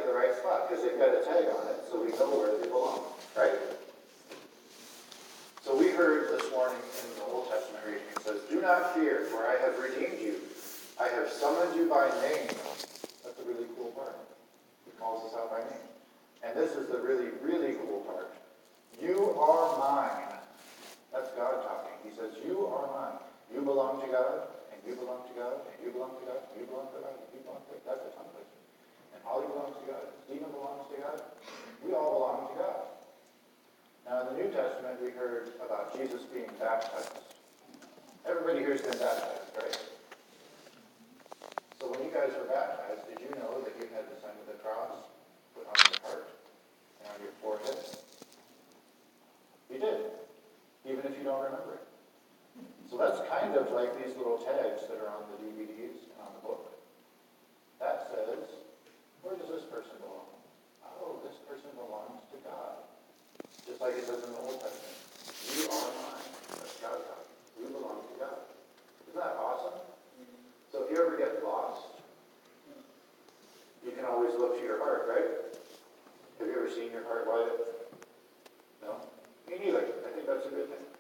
the right spot because they've got a tag on it, so we know where they belong, right? So we heard this morning in the Old Testament reading, it says, "Do not fear, for I have redeemed you. I have summoned you by name." That's a really cool part. He calls us out by name. And this is the really, really cool part. "You are mine." That's God talking. He says, "You are mine." You belong to God, and you belong to God, and you belong to God, and you belong to God, and you belong to God. That's a tongue twister. And Holly belongs to God, and Stephen belongs to God. We all belong to God. Now, in the New Testament, we heard about Jesus being baptized. Everybody here has been baptized, right? So when you guys were baptized, did you know that you had the sign of the cross put on your heart and on your forehead? You did, even if you don't remember it. So that's kind of like these little tags that are on the DVDs and on the book. That says, where does this person belong? Oh, this person belongs to God. Just like it says in the Old Testament. You are mine. That's God talking. We belong to God. Isn't that awesome? So if you ever get lost, you can always look to your heart, right? Have you ever seen your heart Wyatt? No? Me neither. I think that's a good thing.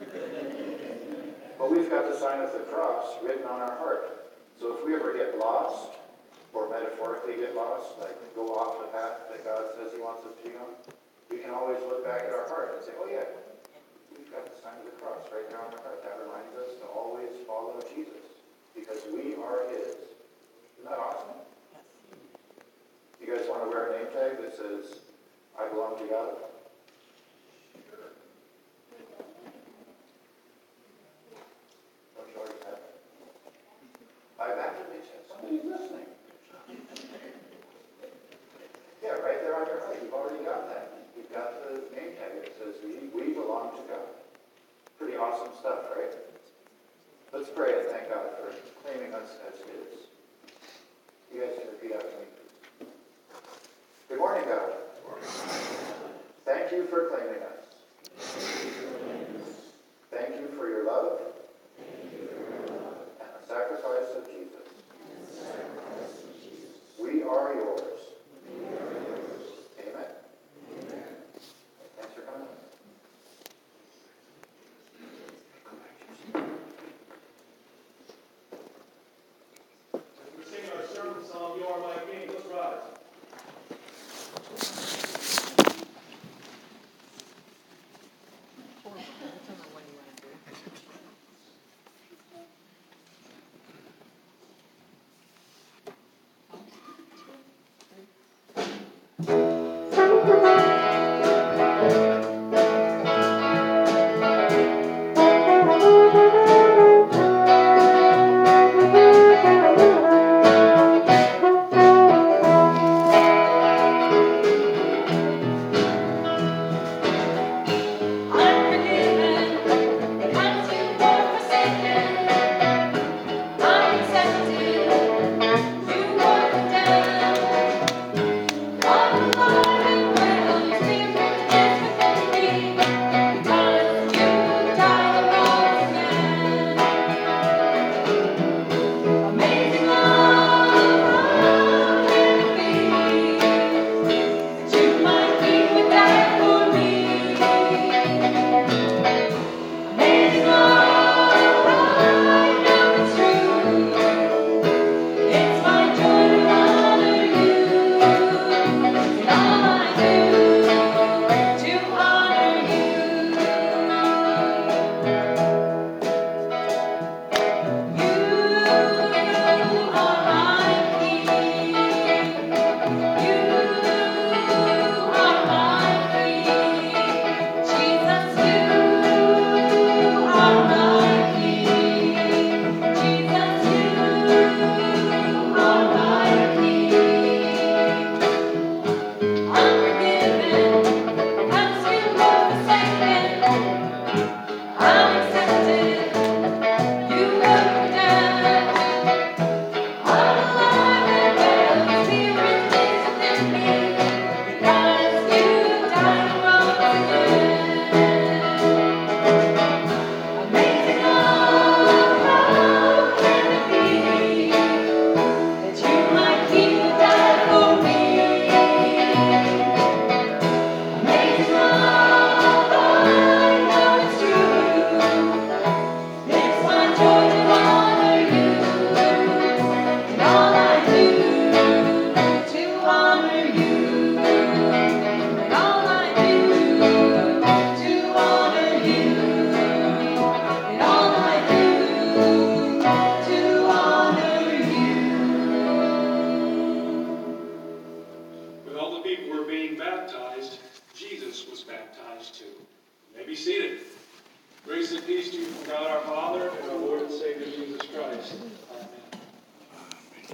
But we've got the sign of the cross written on our heart. So if we ever get lost, or metaphorically get lost, like go off the path that God says he wants us to be on, we can always look back at our heart and say, oh yeah, we've got the sign of the cross right there on our heart. That reminds us to always follow Jesus, because we are his. Isn't that awesome? You guys want to wear a name tag that says, I belong to God? Don't you already have it? I've actually said, somebody's listening. Yeah, right there on your heart. You've already got that. You've got the name tag that says, we belong to God. Pretty awesome stuff, right? Let's pray and thank God for claiming us as his. You guys can repeat after me. Good morning, God. Good morning. Thank you for claiming us. Thank you for your love and the sacrifice of Jesus. We are yours. Amen. Thanks for coming. We're singing our sermon song, You Are My King. Let's rise.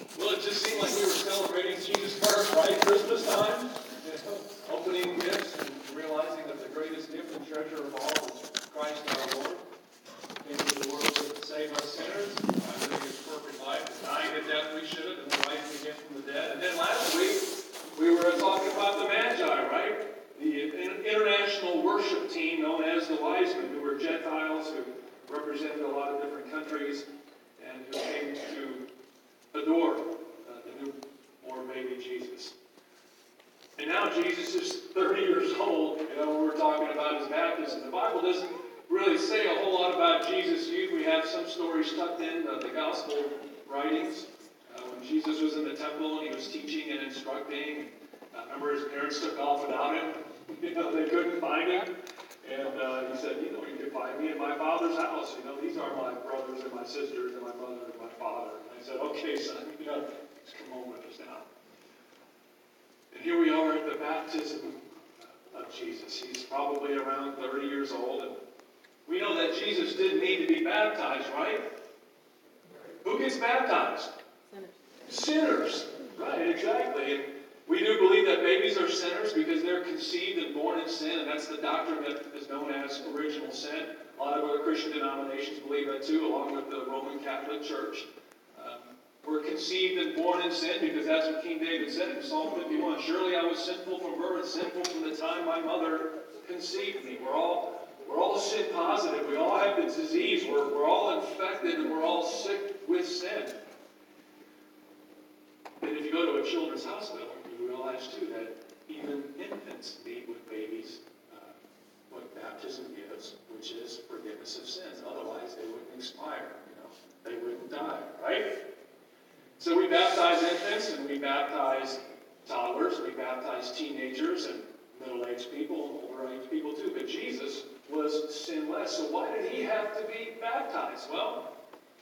Well, it just seemed like we were celebrating Jesus' birth, right? Christmas time. Opening gifts and realizing that the greatest gift and treasure of all is Christ our Lord. Came to the world to save us sinners, by living his perfect life, dying the death we should have, and then rising again from the dead. And then last week, we were talking about the Magi, right? The international worship team known as the Wise Men, who were Gentiles who represented a lot of different countries and who came to adore the newborn baby Jesus. And now Jesus is 30 years old, when we're talking about his baptism. The Bible doesn't really say a whole lot about Jesus' youth. We have some stories tucked in the gospel writings. When Jesus was in the temple and he was teaching and instructing. I remember his parents took off without him. They couldn't find him. And he said, you can find me in my Father's house. These are my brothers and my sisters and my mother and my father. And I said, okay, son, just come home with us now. And here we are at the baptism of Jesus. He's probably around 30 years old. And we know that Jesus didn't need to be baptized, right? Who gets baptized? Sinners. Right, exactly. And we do believe that babies are sinners because they're conceived and born in sin, and that's the doctrine that is known as original sin. A lot of other Christian denominations believe that too, along with the Roman Catholic Church. We're conceived and born in sin because that's what King David said in Psalm 51. Surely I was sinful from birth, sinful from the time my mother conceived me. We're all sin positive. We all have the disease. We're all infected and we're all sick with sin. And if you go to a children's hospital, you realize too that even infants meet with babies what baptism gives, which is forgiveness of sins. Otherwise, they wouldn't expire. They wouldn't die, right? So we baptize infants and we baptize toddlers, we baptize teenagers and middle-aged people and older-aged people too. But Jesus was sinless, so why did he have to be baptized? Well,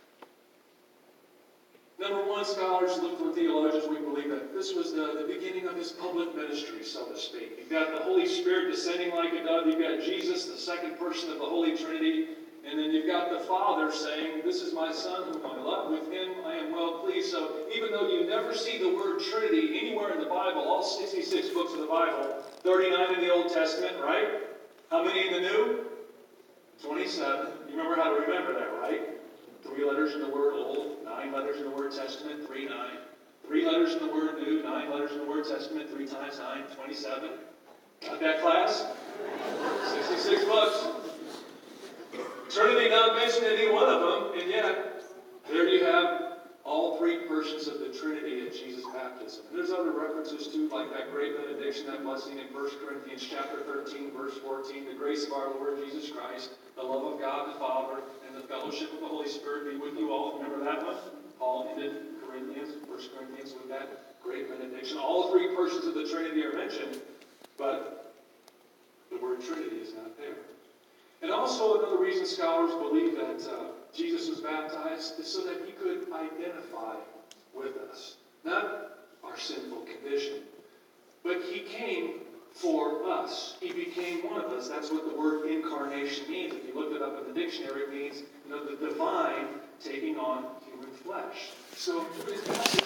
number one, scholars look for theologians. We believe that this was the beginning of his public ministry, so to speak. You've got the Holy Spirit descending like a dove. You've got Jesus, the second person of the Holy Trinity. And then you've got the Father saying, this is my Son whom I love. With him I am well pleased. So even though you never see the word Trinity anywhere in the Bible, all 66 books of the Bible, 39 in the Old Testament, right? How many in the New? 27. You remember how to remember that, right? 3 letters in the word Old, 9 letters in the word Testament, 3, 9. 3 letters in the word New, 9 letters in the word Testament, 3 times 9, 27. Got that, class? 66 books. Trinity not mentioned any one of them, and yet there you have all 3 persons of the Trinity at Jesus' baptism. And there's other references too, like that great benediction, that blessing in 1 Corinthians chapter 13, verse 14, the grace of our Lord Jesus Christ, the love of God the Father, and the fellowship of the Holy Spirit be with you all. Remember that one? Paul ended Corinthians, 1 Corinthians with that great benediction. All 3 persons of the Trinity are mentioned, but the word Trinity is not there. And also another reason scholars believe that Jesus was baptized is so that he could identify with us. Not our sinful condition, but he came for us. He became one of us. That's what the word incarnation means. If you look it up in the dictionary, it means the divine taking on human flesh. So his baptism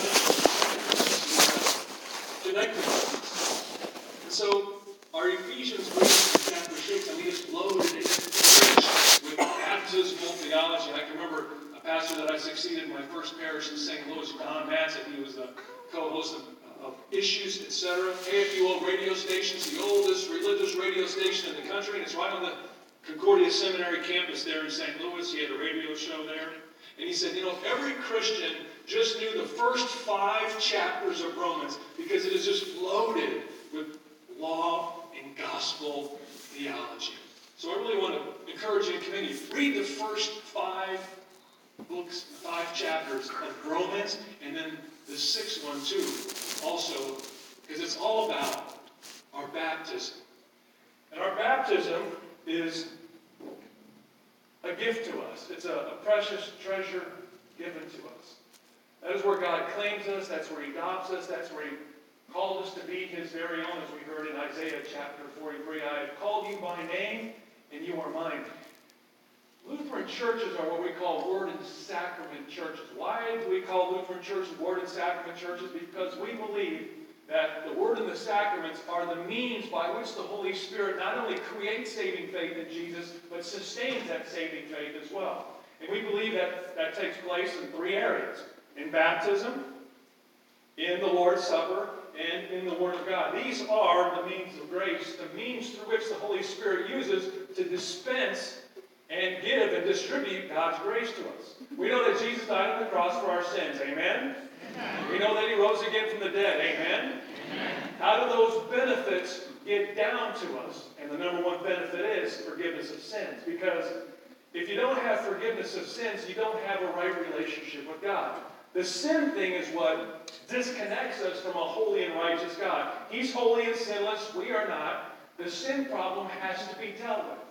connected us. And so our Ephesians chapter 6, it's loaded, it's rich with baptismal theology. I can remember a pastor that I succeeded in my first parish in St. Louis, Don Matson. He was the co-host of Issues, etc. KFUO radio stations, the oldest religious radio station in the country, and it's right on the Concordia Seminary campus there in St. Louis. He had a radio show there. And he said, if every Christian just knew the first 5 chapters of Romans, because it is just loaded with law and gospel theology. So I really want to encourage you and commend you. Read the first 5 books, 5 chapters of Romans, and then the 6th one too, also, because it's all about our baptism. And our baptism is a gift to us. It's a precious treasure given to us. That is where God claims us. That's where he adopts us. That's where he called us to be his very own, as we heard in Isaiah chapter 43. I have called you by name, and you are mine. Lutheran churches are what we call Word and Sacrament churches. Why do we call Lutheran churches Word and Sacrament churches? Because we believe that the Word and the Sacraments are the means by which the Holy Spirit not only creates saving faith in Jesus, but sustains that saving faith as well. And we believe that that takes place in three areas: in baptism, in the Lord's Supper, and in the Word of God. These are the means of grace, the means through which the Holy Spirit uses to dispense and give and distribute God's grace to us. We know that Jesus died on the cross for our sins. Amen? Amen. We know that He rose again from the dead. Amen? Amen. How do those benefits get down to us? And the number one benefit is forgiveness of sins. Because if you don't have forgiveness of sins, you don't have a right relationship with God. The sin thing is what disconnects us from a holy and righteous God. He's holy and sinless. We are not. The sin problem has to be dealt with.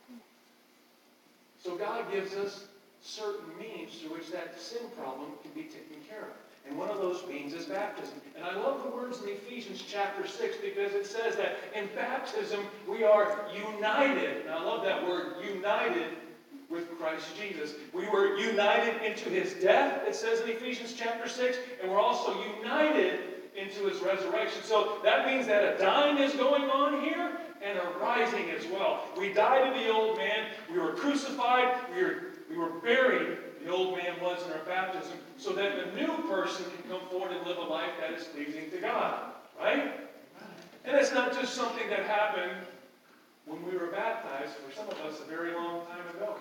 So God gives us certain means through which that sin problem can be taken care of. And one of those means is baptism. And I love the words in Ephesians chapter 6 because it says that in baptism we are united. And I love that word, united with Christ Jesus. We were united into His death, it says in Ephesians chapter 6, and we're also united into His resurrection. So that means that a dying is going on here and a rising as well. We died to the old man, we were crucified, we were buried, the old man was in our baptism, so that the new person can come forward and live a life that is pleasing to God. Right? And it's not just something that happened when we were baptized, for some of us a very long time ago.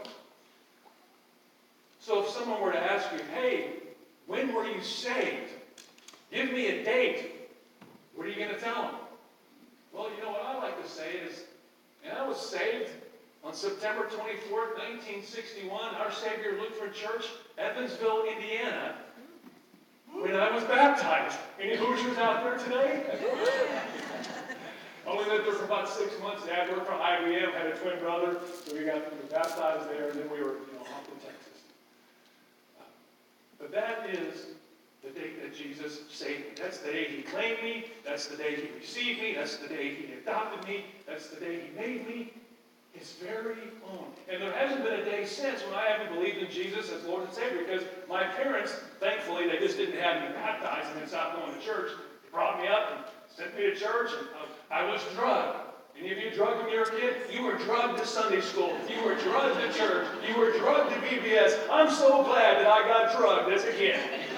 So if someone were to ask you, hey, when were you saved? Give me a date. What are you going to tell them? Well, you know what I like to say is, and I was saved on September 24th, 1961, our Savior Lutheran Church, Evansville, Indiana, when I was baptized. Any Hoosiers out there today? Only lived there for about 6 months. Dad worked for IBM, had a twin brother, so we got baptized there, and then we were off to Texas. But that is the date that Jesus saved me. That's the day He claimed me. That's the day He received me. That's the day He adopted me. That's the day He made me His very own. And there hasn't been a day since when I haven't believed in Jesus as Lord and Savior, because my parents, thankfully, they just didn't have me baptized and then stopped going to church. They brought me up and sent me to church, and I was drugged. Any of you drugged when you were a kid? You were drugged to Sunday school. You were drugged to church. You were drugged to VBS. I'm so glad that I got drugged as a kid.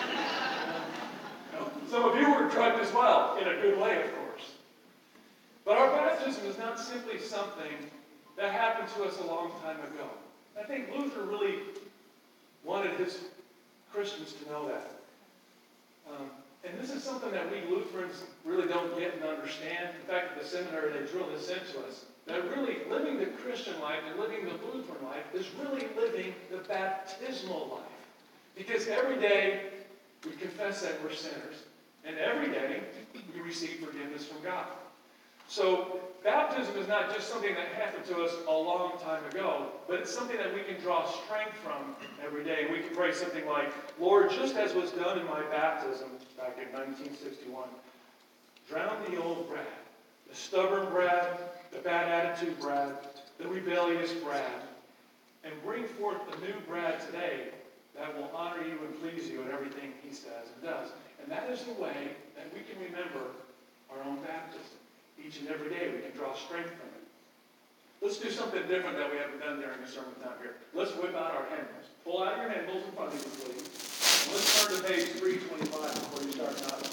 Some of you were drugged as well, in a good way, of course. But our baptism is not simply something that happened to us a long time ago. I think Luther really wanted his Christians to know that. And this is something that we Lutherans really don't get and understand. In fact, at the seminary, they drill this into us. That really living the Christian life and living the Lutheran life is really living the baptismal life. Because every day we confess that we're sinners. And every day we receive forgiveness from God. So baptism is not just something that happened to us a long time ago, but it's something that we can draw strength from every day. We can pray something like, Lord, just as was done in my baptism back in 1961, drown the old Brad, the stubborn Brad, the bad attitude Brad, the rebellious Brad, and bring forth the new Brad today that will honor you and please you in everything he says and does. And that is the way that we can remember our own baptism. Each and every day we can draw strength from it. Let's do something different that we haven't done during the sermon time here. Let's whip out our hymnals. Pull out your hymnals in front of you, please. And let's turn to page 325 before you start nodding.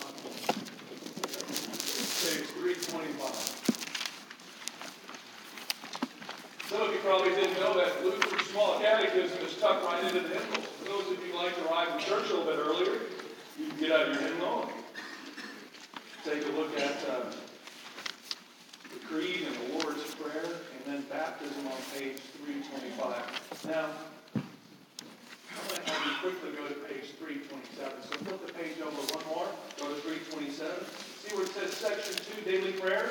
Page 325. Some of you probably didn't know that Luther's Small Catechism is tucked right into the hymnals. For those of you who like to arrive in church a little bit earlier, you can get out your hymnal and take a look at the Creed and the Lord's Prayer, and then baptism on page 325. Now, I'm going to have you quickly go to page 327. So flip the page over one more, go to 327. See where it says section 2, daily prayers?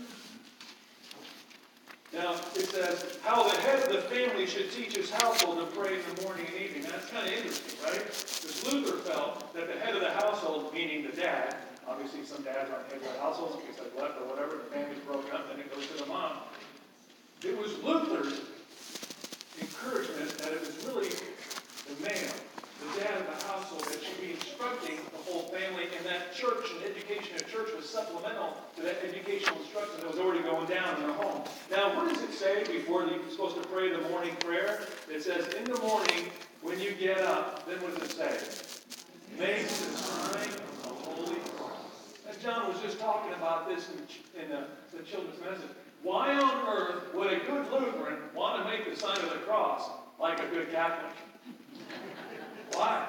Now, it says, how the head of the family should teach his household to pray in the morning and evening. Now, that's kind of interesting, right? Because Luther felt that the head of the household, meaning the dad, obviously some dads aren't head of their households because they've left or whatever, the family's broken up, then it goes to the mom. It was Luther's encouragement that it was really the man, the dad of the household, that should be instructing the whole family, and that church and education at church was supplemental to that educational instruction that was already going down in the home. Now, what does it say before you're supposed to pray the morning prayer? It says, in the morning, when you get up, then what does it say? Make the sign of the Holy Cross. And John was just talking about this in the children's message. Why on earth would a good Lutheran want to make the sign of the cross like a good Catholic? Why?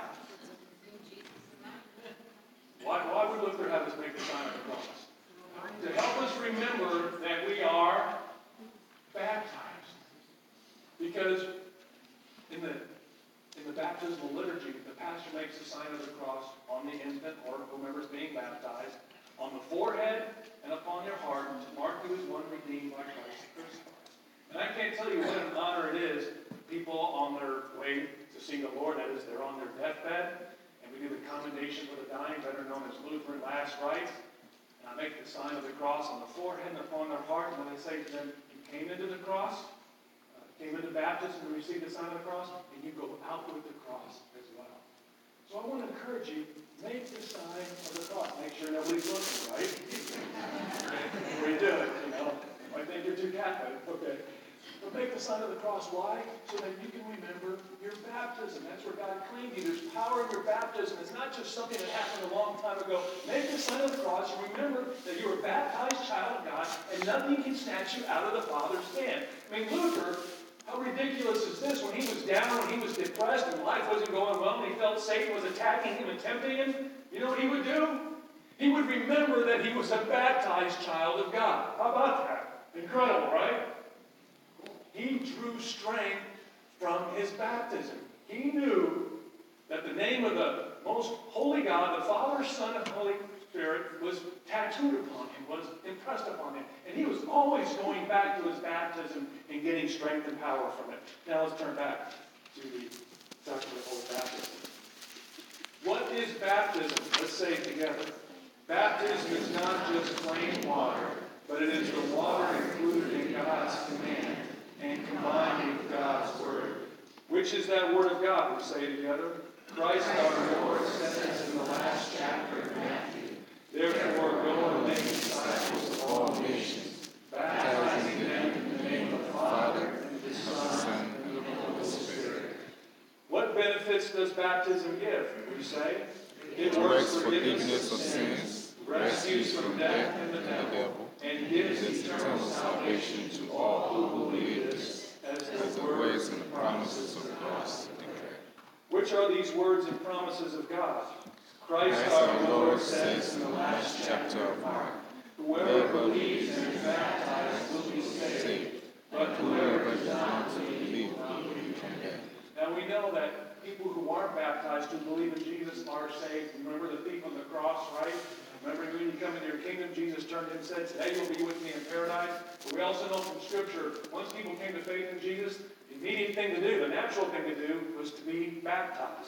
Why would Luther have us make the sign of the cross? To help us remember that we are baptized. Because in the baptismal liturgy, the pastor makes the sign of the cross on the infant or whomever's being baptized, on the forehead and upon their heart, to mark you as one redeemed by Christ crucified. And I can't tell you what an honor it is. People on their way to see the Lord, that is, they're on their deathbed, and we do the commendation for the dying, better known as Lutheran last rites. And I make the sign of the cross on the forehead and upon their heart, and when I say to them, you came into the cross, came into baptism and received the sign of the cross, and you go out with the cross as well. So I want to encourage you, make the sign of the cross. Make sure nobody's looking, right? Before you do it, I think you're too Catholic. Okay. But make the sign of the cross. Why? So that you can remember your baptism. That's where God claimed you. There's power in your baptism. It's not just something that happened a long time ago. Make the sign of the cross and remember that you're a baptized child of God and nothing can snatch you out of the Father's hand. I mean, Luther, how ridiculous is this? When he was down, when he was depressed, and life wasn't going well, and he felt Satan was attacking him and tempting him, you know what he would do? He would remember that he was a baptized child of God. How about that? Incredible, right? He drew strength from his baptism. He knew that the name of the most holy God, the Father, Son, and Holy Spirit, was tattooed upon him, was impressed upon him. And he was always going back to his baptism and getting strength and power from it. Now let's turn back to the sacrament of baptism. What is baptism? Let's say it together. Baptism is not just plain water, but it is the water included in God's command and combined with God's word. Which is that word of God? We say together. Christ our Lord says in the last chapter of Matthew, therefore go and make disciples of all nations, baptizing them in the name of the Father, and the Son, and the Holy Spirit. What benefits does baptism give? We say it works forgiveness of sins, rescues from death and the devil, and gives eternal salvation to all who believe this, as the words and the promises of God declare. Which are these words and promises of God? Christ our Lord says in the last chapter of Mark, whoever believes and is baptized will be saved, but whoever does not believe will be condemned. Now we know that people who aren't baptized, who believe in Jesus, are saved. Remember the thief on the cross, right? Remember when you come into your kingdom, Jesus turned and said, today you'll be with me in paradise. But we also know from Scripture, once people came to faith in Jesus, the immediate thing to do, the natural thing to do, was to be baptized.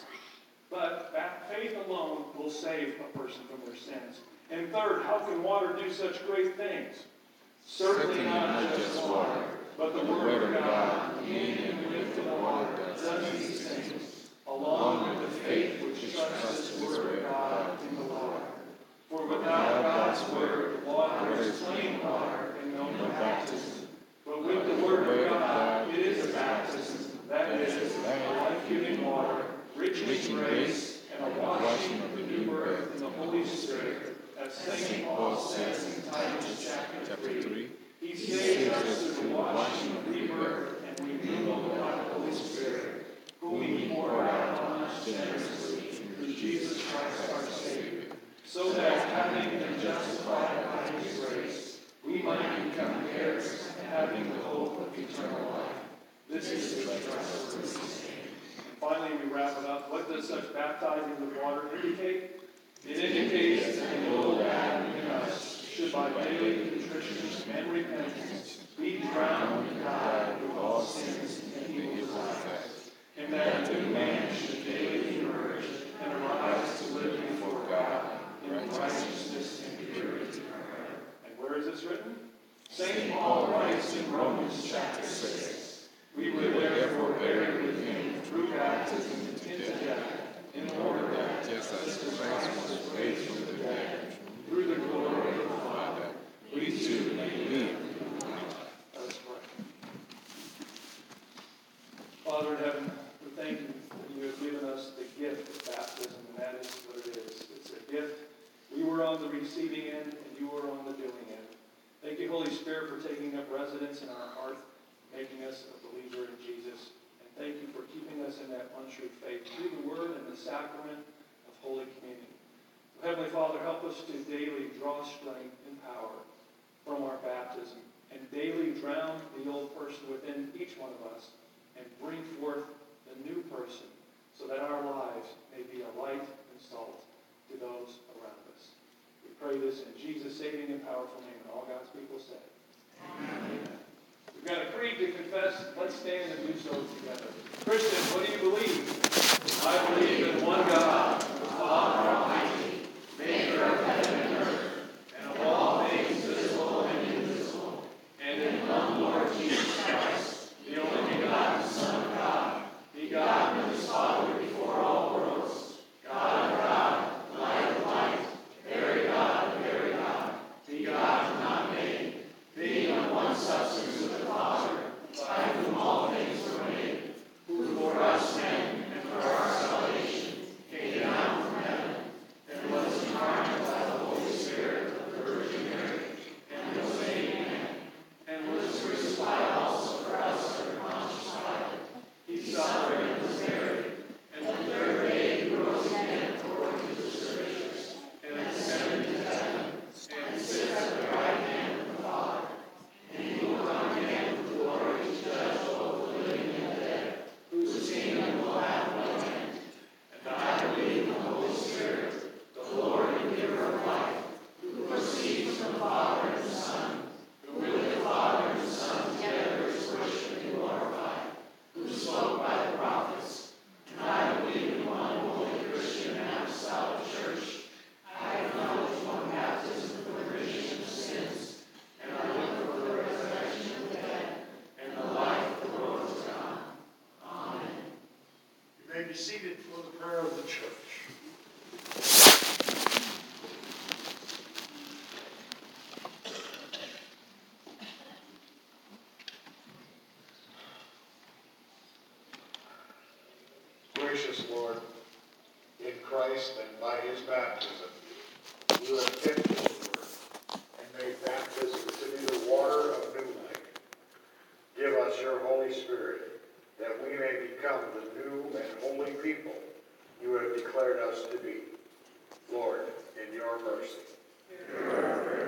But faith alone will save a person from their sins. And third, how can water do such great things? Certainly not just water, but the Word of God, in and with the water, does these things, along with the faith which trusts the Word of God in the water. For without God's Word, water is plain water and no baptism. But with the Word of God, it is a baptism, that is, a life-giving water, rich in grace, and a washing of the new birth in the Holy Spirit. As St. Paul says in Titus chapter 3, he saves us through the washing of rebirth and renewal by the Holy Spirit, whom he poured out on us generously through Jesus Christ our Savior, so that, having been justified by his grace, we might become heirs, having the hope of eternal life. This is the trust of the Finally, we wrap it up. What does such baptizing with water indicate? It indicates that the old Adam in us should by daily contrition and repentance be drowned and die with all sins and evil desires, and that the new man should daily emerge and arise to live before God in righteousness and purity. And where is this written? St. Paul writes in Romans chapter 6, we will therefore bear gift. We were on the receiving end, and you were on the doing end. Thank you, Holy Spirit, for taking up residence in our heart, making us a believer in Jesus. And thank you for keeping us in that untrue faith through the Word and the sacrament of Holy Communion. Heavenly Father, help us to daily draw strength and power from our baptism and daily drown the old person within each one of us and bring forth the new person so that our lives may be a light and salt to those around us. We pray this in Jesus' saving and powerful name, and all God's people say. Amen. We've got a creed to confess. Let's stand and do so together. Christians, what do you believe? I believe in one God, the Father Almighty, maker of heaven and earth, and of all things visible and invisible, and in one Lord Jesus Christ, the only begotten Son of God, begotten of his Father before all worlds, God of God, light of light, very God of very God, begotten, not made, being of one substance with the Father, by whom all things were made, who for us men and for our salvation came down from heaven, and was incarnate by the Holy Spirit of the Virgin Mary, and was made man, and was crucified also for us under Pontius Pilate. He suffered and was buried, and the third day he rose again according to the Scriptures, and ascended to heaven, and sits at the right hand of the Father. And he will come again with glory to judge both the living and the dead, whose kingdom will have no end. And I believe in the Holy Spirit, the Lord and giver of life, who proceeds from the Father and the Son, who with the Father and the Son together is worshipped and glorified, who spoke by the prophets. And I believe in one holy Christian and apostolic church. I acknowledge one baptism for the remission of sins, and I look for the resurrection of the dead and the life of the world to come. Amen. You may be seated for the prayer of the church. Gracious Lord, in Christ and by his baptism, you have kept his word and made baptism to be the water of new life. Give us your Holy Spirit, that we may become the new and holy people you have declared us to be. Lord, in your mercy.